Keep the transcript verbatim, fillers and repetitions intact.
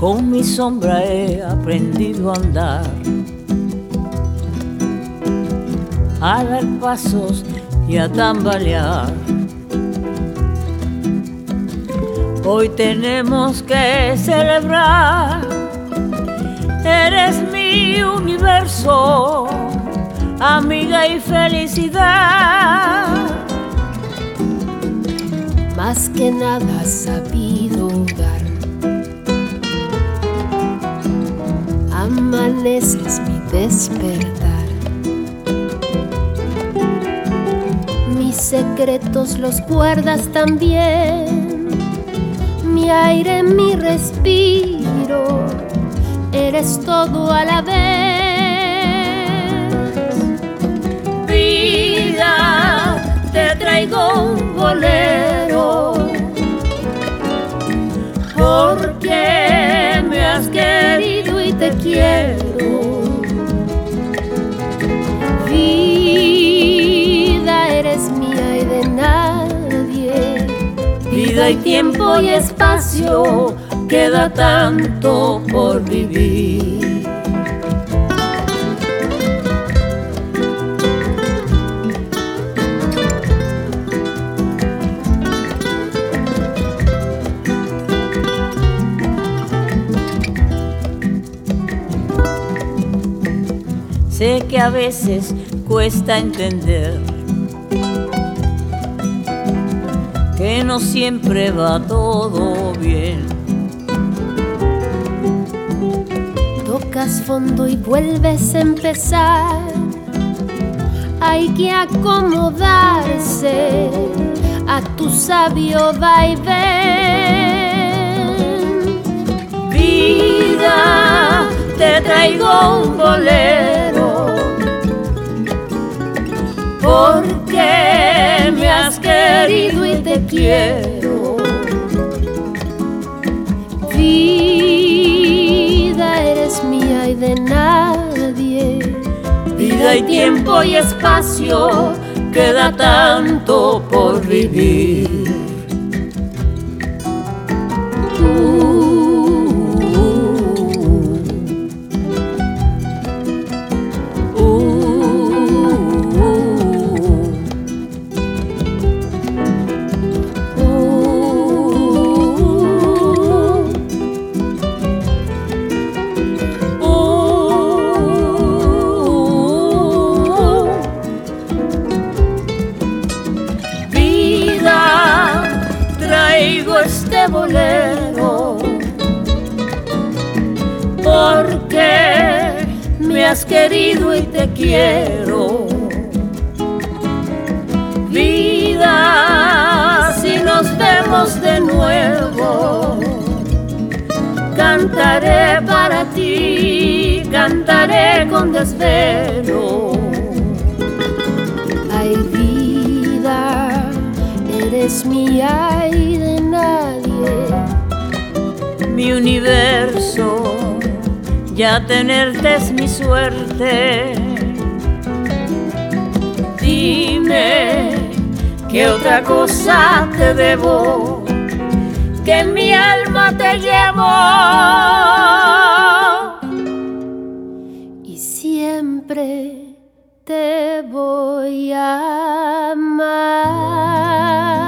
con mi sombra he aprendido a andar, a dar pasos y a tambalear. Hoy tenemos que celebrar, eres mi universo, amiga y felicidad. Más que nada has sabido dar, amaneces mi despertar, mis secretos los guardas también, mi aire, mi respiro, eres todo a la vez. Vida, te traigo un bolero, porque me has querido y te quiero. Vida, eres mía y de nadie. Vida y tiempo y espacio, queda tanto por vivir. Sé que a veces cuesta entender que no siempre va todo bien. Tocas fondo y vuelves a empezar, hay que acomodarse a tu sabio vaivén. Vida, te traigo un bolero, porque me has querido y te quiero. Vida, eres mía y de nadie. Vida y tiempo y espacio, queda tanto por vivir. Este bolero, porque me has querido y te quiero. Vida, si nos vemos de nuevo, cantaré para ti, cantaré con desvelo. Ay, vida, eres mía y de nadie. Mi universo, ya tenerte es mi suerte. Dime qué otra cosa te debo, que en mi alma te llevo. Y siempre te voy a amar.